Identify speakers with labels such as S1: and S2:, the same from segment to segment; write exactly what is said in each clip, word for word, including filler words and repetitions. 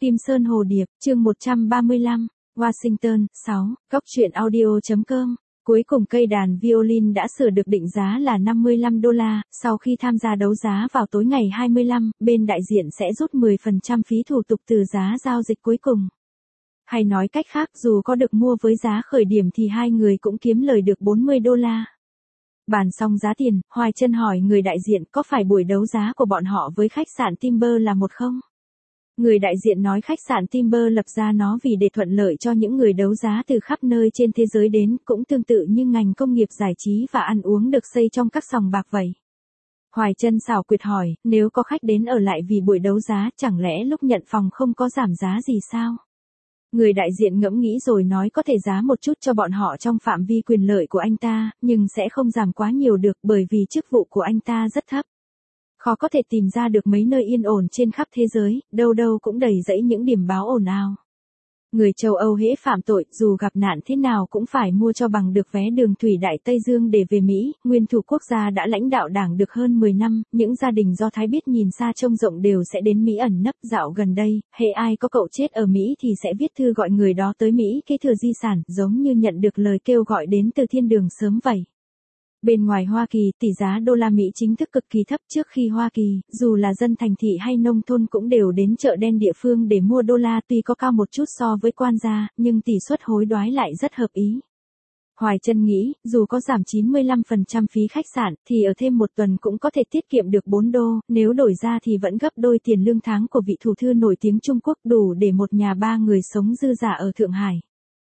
S1: Kim Sơn Hồ Điệp, chương một trăm ba mươi lăm, Washington, sáu, góc truyện audio chấm com. Cuối cùng cây đàn violin đã sửa được định giá là năm mươi lăm đô la, sau khi tham gia đấu giá vào tối ngày hai mươi lăm, bên đại diện sẽ rút mười phần trăm phí thủ tục từ giá giao dịch cuối cùng. Hay nói cách khác, dù có được mua với giá khởi điểm thì hai người cũng kiếm lời được bốn mươi đô la. Bàn xong giá tiền, Hoài Trân hỏi người đại diện có phải buổi đấu giá của bọn họ với khách sạn Timber là một không? Người đại diện nói khách sạn Timber lập ra nó vì để thuận lợi cho những người đấu giá từ khắp nơi trên thế giới đến, cũng tương tự như ngành công nghiệp giải trí và ăn uống được xây trong các sòng bạc vậy. Hoài Trân xảo quyệt hỏi, nếu có khách đến ở lại vì buổi đấu giá, chẳng lẽ lúc nhận phòng không có giảm giá gì sao? Người đại diện ngẫm nghĩ rồi nói có thể giá một chút cho bọn họ trong phạm vi quyền lợi của anh ta, nhưng sẽ không giảm quá nhiều được bởi vì chức vụ của anh ta rất thấp. Khó có thể tìm ra được mấy nơi yên ổn trên khắp thế giới, đâu đâu cũng đầy rẫy những điểm báo ồn ào. Người châu Âu hễ phạm tội, dù gặp nạn thế nào cũng phải mua cho bằng được vé đường thủy Đại Tây Dương để về Mỹ. Nguyên thủ quốc gia đã lãnh đạo đảng được hơn mười năm, những gia đình Do Thái biết nhìn xa trông rộng đều sẽ đến Mỹ ẩn nấp. Dạo gần đây, hễ ai có cậu chết ở Mỹ thì sẽ viết thư gọi người đó tới Mỹ kế thừa di sản, giống như nhận được lời kêu gọi đến từ thiên đường sớm vậy. Bên ngoài Hoa Kỳ, tỷ giá đô la Mỹ chính thức cực kỳ thấp. Trước khi Hoa Kỳ, dù là dân thành thị hay nông thôn cũng đều đến chợ đen địa phương để mua đô la, tuy có cao một chút so với quan gia, nhưng tỷ suất hối đoái lại rất hợp ý. Hoài Trân nghĩ, dù có giảm chín mươi lăm phần trăm phí khách sạn, thì ở thêm một tuần cũng có thể tiết kiệm được bốn đô, nếu đổi ra thì vẫn gấp đôi tiền lương tháng của vị thủ thư nổi tiếng Trung Quốc, đủ để một nhà ba người sống dư giả ở Thượng Hải.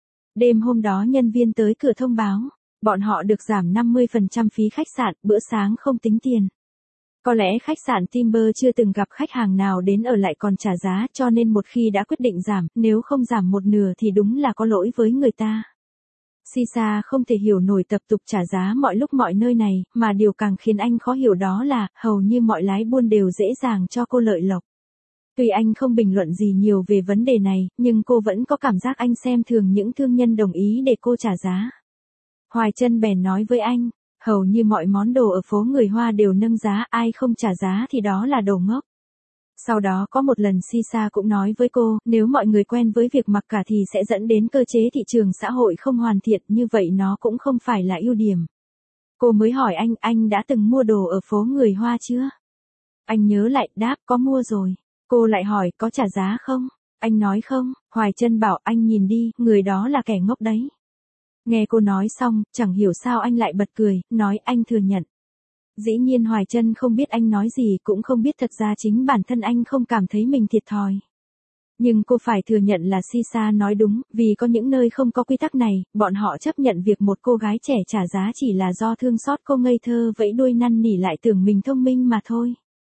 S1: Đêm hôm đó nhân viên tới cửa thông báo. Bọn họ được giảm năm mươi phần trăm phí khách sạn, bữa sáng không tính tiền. Có lẽ khách sạn Timber chưa từng gặp khách hàng nào đến ở lại còn trả giá, cho nên một khi đã quyết định giảm, nếu không giảm một nửa thì đúng là có lỗi với người ta. Sisa không thể hiểu nổi tập tục trả giá mọi lúc mọi nơi này, mà điều càng khiến anh khó hiểu đó là, hầu như mọi lái buôn đều dễ dàng cho cô lợi lộc. Tuy anh không bình luận gì nhiều về vấn đề này, nhưng cô vẫn có cảm giác anh xem thường những thương nhân đồng ý để cô trả giá. Hoài Trân bèn nói với anh, hầu như mọi món đồ ở phố người Hoa đều nâng giá, ai không trả giá thì đó là đồ ngốc. Sau đó có một lần Sisa cũng nói với cô, nếu mọi người quen với việc mặc cả thì sẽ dẫn đến cơ chế thị trường xã hội không hoàn thiện, như vậy nó cũng không phải là ưu điểm. Cô mới hỏi anh, anh đã từng mua đồ ở phố người Hoa chưa? Anh nhớ lại, đáp, có mua rồi. Cô lại hỏi, có trả giá không? Anh nói không. Hoài Trân bảo, anh nhìn đi, người đó là kẻ ngốc đấy. Nghe cô nói xong, chẳng hiểu sao anh lại bật cười, nói anh thừa nhận. Dĩ nhiên Hoài Trân không biết anh nói gì, cũng không biết thật ra chính bản thân anh không cảm thấy mình thiệt thòi. Nhưng cô phải thừa nhận là Sisa nói đúng, vì có những nơi không có quy tắc này, bọn họ chấp nhận việc một cô gái trẻ trả giá chỉ là do thương xót cô ngây thơ vẫy đuôi năn nỉ lại tưởng mình thông minh mà thôi.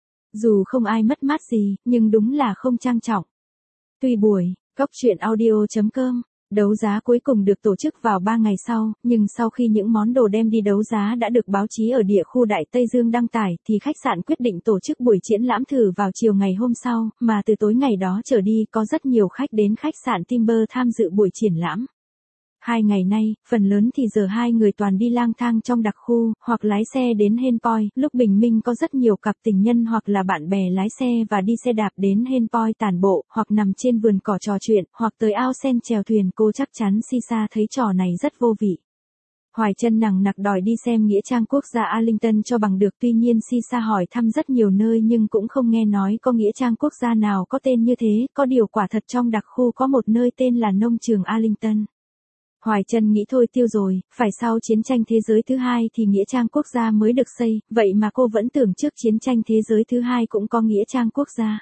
S1: Dù không ai mất mát gì, nhưng đúng là không trang trọng. Tuy buổi, góc truyện audio chấm com. Đấu giá cuối cùng được tổ chức vào ba ngày sau, nhưng sau khi những món đồ đem đi đấu giá đã được báo chí ở địa khu Đại Tây Dương đăng tải, thì khách sạn quyết định tổ chức buổi triển lãm thử vào chiều ngày hôm sau, mà từ tối ngày đó trở đi có rất nhiều khách đến khách sạn Timber tham dự buổi triển lãm. Hai ngày nay, phần lớn thì giờ hai người toàn đi lang thang trong đặc khu, hoặc lái xe đến Henpoint. Lúc bình minh có rất nhiều cặp tình nhân hoặc là bạn bè lái xe và đi xe đạp đến Henpoint tản bộ, hoặc nằm trên vườn cỏ trò chuyện, hoặc tới ao sen chèo thuyền. Cô chắc chắn Sisa thấy trò này rất vô vị. Hoài Trân nằng nặc đòi đi xem nghĩa trang quốc gia Arlington cho bằng được, tuy nhiên Sisa hỏi thăm rất nhiều nơi nhưng cũng không nghe nói có nghĩa trang quốc gia nào có tên như thế, có điều quả thật trong đặc khu có một nơi tên là nông trường Arlington. Hoài Trân nghĩ thôi tiêu rồi, phải sau chiến tranh thế giới thứ hai thì nghĩa trang quốc gia mới được xây, vậy mà cô vẫn tưởng trước chiến tranh thế giới thứ hai cũng có nghĩa trang quốc gia.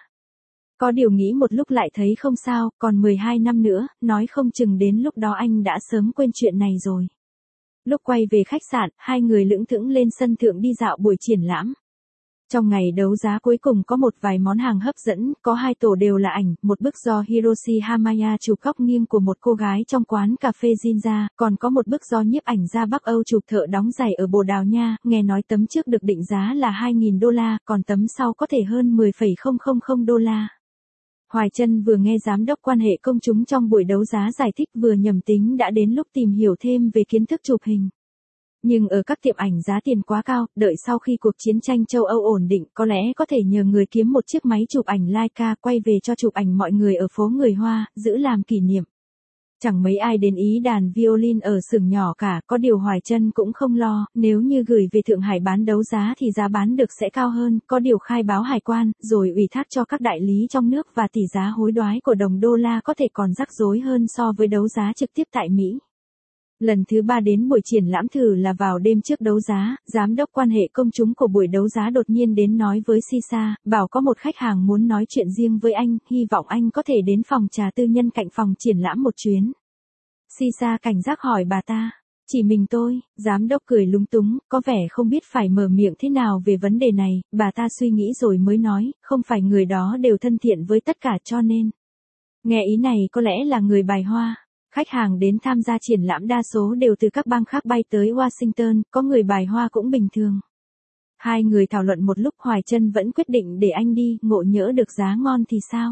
S1: Có điều nghĩ một lúc lại thấy không sao, còn mười hai năm nữa, nói không chừng đến lúc đó anh đã sớm quên chuyện này rồi. Lúc quay về khách sạn, hai người lững thững lên sân thượng đi dạo buổi triển lãm. Trong ngày đấu giá cuối cùng có một vài món hàng hấp dẫn, có hai tổ đều là ảnh, một bức do Hiroshi Hamaya chụp góc nghiêng của một cô gái trong quán cà phê Jinja, còn có một bức do nhiếp ảnh gia Bắc Âu chụp thợ đóng giày ở Bồ Đào Nha, nghe nói tấm trước được định giá là hai nghìn đô la, còn tấm sau có thể hơn mười phẩy không không không đô la. Hoài Trân vừa nghe giám đốc quan hệ công chúng trong buổi đấu giá giải thích vừa nhầm tính đã đến lúc tìm hiểu thêm về kiến thức chụp hình. Nhưng ở các tiệm ảnh giá tiền quá cao, đợi sau khi cuộc chiến tranh châu Âu ổn định có lẽ có thể nhờ người kiếm một chiếc máy chụp ảnh Leica quay về cho chụp ảnh mọi người ở phố người Hoa, giữ làm kỷ niệm. Chẳng mấy ai đến ý đàn violin ở xưởng nhỏ cả, có điều Hoài Trân cũng không lo, nếu như gửi về Thượng Hải bán đấu giá thì giá bán được sẽ cao hơn, có điều khai báo hải quan, rồi ủy thác cho các đại lý trong nước và tỷ giá hối đoái của đồng đô la có thể còn rắc rối hơn so với đấu giá trực tiếp tại Mỹ. Lần thứ ba đến buổi triển lãm thử là vào đêm trước đấu giá, giám đốc quan hệ công chúng của buổi đấu giá đột nhiên đến nói với Sisa, bảo có một khách hàng muốn nói chuyện riêng với anh, hy vọng anh có thể đến phòng trà tư nhân cạnh phòng triển lãm một chuyến. Sisa cảnh giác hỏi bà ta, chỉ mình tôi, giám đốc cười lúng túng, có vẻ không biết phải mở miệng thế nào về vấn đề này, bà ta suy nghĩ rồi mới nói, không phải người đó đều thân thiện với tất cả cho nên. Nghe ý này có lẽ là người bài hoa. Khách hàng đến tham gia triển lãm đa số đều từ các bang khác bay tới Washington, có người bài hoa cũng bình thường. Hai người thảo luận một lúc Hoài Trân vẫn quyết định để anh đi, ngộ nhỡ được giá ngon thì sao?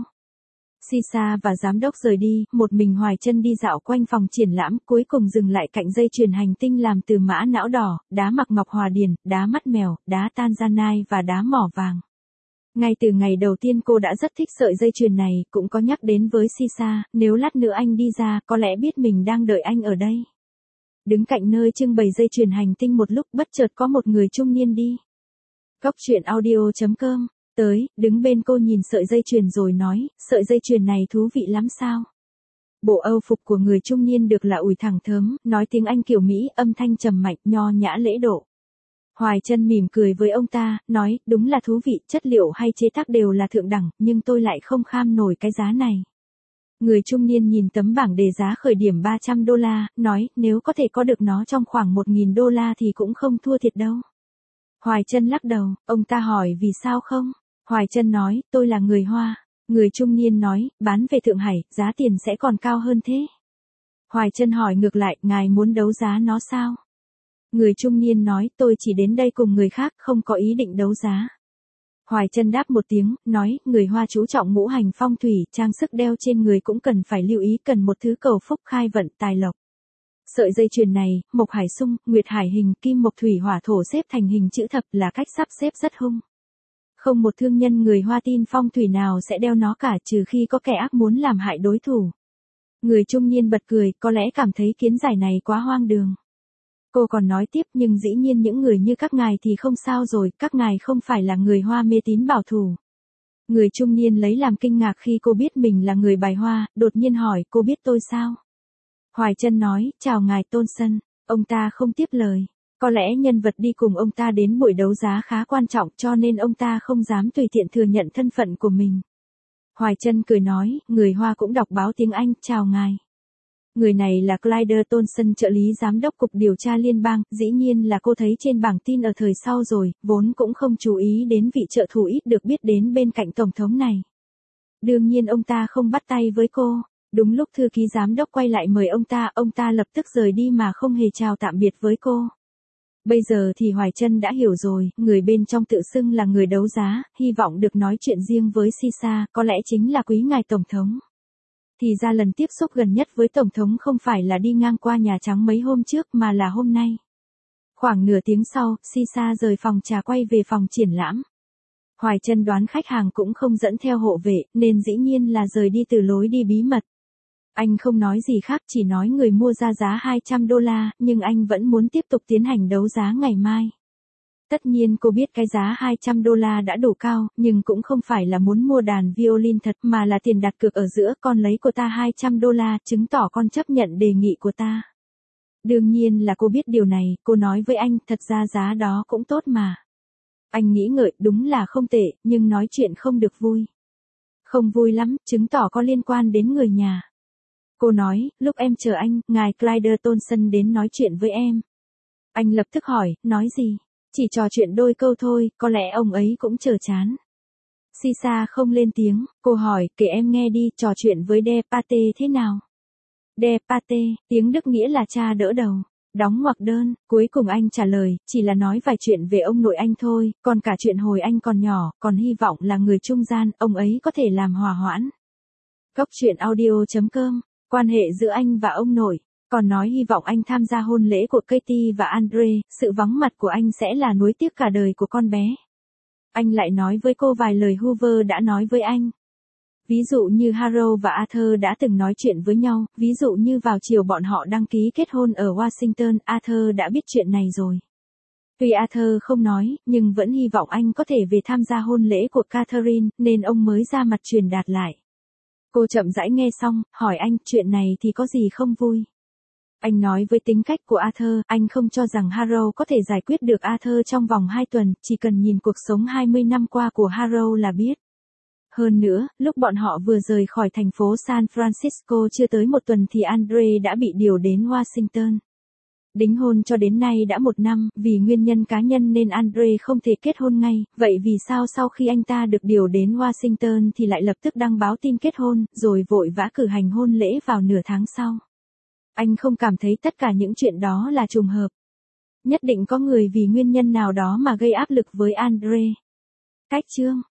S1: Sisa và giám đốc rời đi, một mình Hoài Trân đi dạo quanh phòng triển lãm, cuối cùng dừng lại cạnh dây chuyền hành tinh làm từ mã não đỏ, đá mặc ngọc hòa điền, đá mắt mèo, đá Tanzanite và đá mỏ vàng. Ngay từ ngày đầu tiên cô đã rất thích sợi dây chuyền này, cũng có nhắc đến với Sisa, nếu lát nữa anh đi ra, có lẽ biết mình đang đợi anh ở đây. Đứng cạnh nơi trưng bày dây chuyền hành tinh một lúc bất chợt có một người trung niên đi. Cốc truyện audio chấm com, tới, đứng bên cô nhìn sợi dây chuyền rồi nói, sợi dây chuyền này thú vị lắm sao? Bộ âu phục của người trung niên được là ủi thẳng thớm, nói tiếng Anh kiểu Mỹ, âm thanh trầm mạnh, nho nhã lễ độ. Hoài Trân mỉm cười với ông ta, nói, đúng là thú vị, chất liệu hay chế tác đều là thượng đẳng, nhưng tôi lại không kham nổi cái giá này. Người trung niên nhìn tấm bảng đề giá khởi điểm ba trăm đô la, nói, nếu có thể có được nó trong khoảng một nghìn đô la thì cũng không thua thiệt đâu. Hoài Trân lắc đầu, ông ta hỏi vì sao không? Hoài Trân nói, tôi là người Hoa. Người trung niên nói, bán về Thượng Hải, giá tiền sẽ còn cao hơn thế. Hoài Trân hỏi ngược lại, ngài muốn đấu giá nó sao? Người trung niên nói, tôi chỉ đến đây cùng người khác, không có ý định đấu giá. Hoài Trân đáp một tiếng, nói, người Hoa chú trọng ngũ hành phong thủy, trang sức đeo trên người cũng cần phải lưu ý, cần một thứ cầu phúc khai vận tài lộc. Sợi dây chuyền này, mộc hải xung, nguyệt hải hình, kim mộc thủy hỏa thổ xếp thành hình chữ thập là cách sắp xếp rất hung. Không một thương nhân người Hoa tin phong thủy nào sẽ đeo nó cả trừ khi có kẻ ác muốn làm hại đối thủ. Người trung niên bật cười, có lẽ cảm thấy kiến giải này quá hoang đường. Cô còn nói tiếp, nhưng dĩ nhiên những người như các ngài thì không sao rồi, các ngài không phải là người Hoa mê tín bảo thủ. Người trung niên lấy làm kinh ngạc khi cô biết mình là người bài Hoa, đột nhiên hỏi, cô biết tôi sao? Hoài Trân nói, chào ngài Tôn Sân, ông ta không tiếp lời. Có lẽ nhân vật đi cùng ông ta đến buổi đấu giá khá quan trọng cho nên ông ta không dám tùy tiện thừa nhận thân phận của mình. Hoài Trân cười nói, người Hoa cũng đọc báo tiếng Anh, chào ngài. Người này là Clyde Thompson, trợ lý giám đốc cục điều tra liên bang, dĩ nhiên là cô thấy trên bảng tin ở thời sau rồi, vốn cũng không chú ý đến vị trợ thủ ít được biết đến bên cạnh tổng thống này. Đương nhiên ông ta không bắt tay với cô, đúng lúc thư ký giám đốc quay lại mời ông ta, ông ta lập tức rời đi mà không hề chào tạm biệt với cô. Bây giờ thì Hoài Trân đã hiểu rồi, người bên trong tự xưng là người đấu giá, hy vọng được nói chuyện riêng với Sisa, có lẽ chính là quý ngài tổng thống. Thì ra lần tiếp xúc gần nhất với tổng thống không phải là đi ngang qua Nhà Trắng mấy hôm trước mà là hôm nay. Khoảng nửa tiếng sau, Sisa rời phòng trà quay về phòng triển lãm. Hoài Trân đoán khách hàng cũng không dẫn theo hộ vệ, nên dĩ nhiên là rời đi từ lối đi bí mật. Anh không nói gì khác, chỉ nói người mua ra giá hai trăm đô la, nhưng anh vẫn muốn tiếp tục tiến hành đấu giá ngày mai. Tất nhiên cô biết cái giá hai trăm đô la đã đủ cao, nhưng cũng không phải là muốn mua đàn violin thật mà là tiền đặt cược ở giữa, con lấy của ta hai trăm đô la, chứng tỏ con chấp nhận đề nghị của ta. Đương nhiên là cô biết điều này, cô nói với anh, thật ra giá đó cũng tốt mà. Anh nghĩ ngợi, đúng là không tệ, nhưng nói chuyện không được vui. Không vui lắm, chứng tỏ có liên quan đến người nhà. Cô nói, lúc em chờ anh, ngài Clyde Thompson đến nói chuyện với em. Anh lập tức hỏi, nói gì? Chỉ trò chuyện đôi câu thôi, có lẽ ông ấy cũng chờ chán. Sisa không lên tiếng, cô hỏi, kể em nghe đi, trò chuyện với De Pate thế nào? De Pate, tiếng Đức nghĩa là cha đỡ đầu. Đóng ngoặc đơn, cuối cùng anh trả lời, chỉ là nói vài chuyện về ông nội anh thôi, còn cả chuyện hồi anh còn nhỏ, còn hy vọng là người trung gian, ông ấy có thể làm hòa hoãn. Cốc truyện audio chấm com, quan hệ giữa anh và ông nội. Còn nói hy vọng anh tham gia hôn lễ của Katie và Andre, sự vắng mặt của anh sẽ là nuối tiếc cả đời của con bé. Anh lại nói với cô vài lời Hoover đã nói với anh. Ví dụ như Harold và Arthur đã từng nói chuyện với nhau, ví dụ như vào chiều bọn họ đăng ký kết hôn ở Washington, Arthur đã biết chuyện này rồi. Tuy Arthur không nói, nhưng vẫn hy vọng anh có thể về tham gia hôn lễ của Catherine, nên ông mới ra mặt truyền đạt lại. Cô chậm rãi nghe xong, hỏi anh, chuyện này thì có gì không vui? Anh nói với tính cách của Arthur, anh không cho rằng Harold có thể giải quyết được Arthur trong vòng hai tuần, chỉ cần nhìn cuộc sống hai mươi năm qua của Harold là biết. Hơn nữa, lúc bọn họ vừa rời khỏi thành phố San Francisco chưa tới một tuần thì Andre đã bị điều đến Washington. Đính hôn cho đến nay đã một năm, vì nguyên nhân cá nhân nên Andre không thể kết hôn ngay, vậy vì sao sau khi anh ta được điều đến Washington thì lại lập tức đăng báo tin kết hôn, rồi vội vã cử hành hôn lễ vào nửa tháng sau? Anh không cảm thấy tất cả những chuyện đó là trùng hợp. Nhất định có người vì nguyên nhân nào đó mà gây áp lực với Andre. Cách chương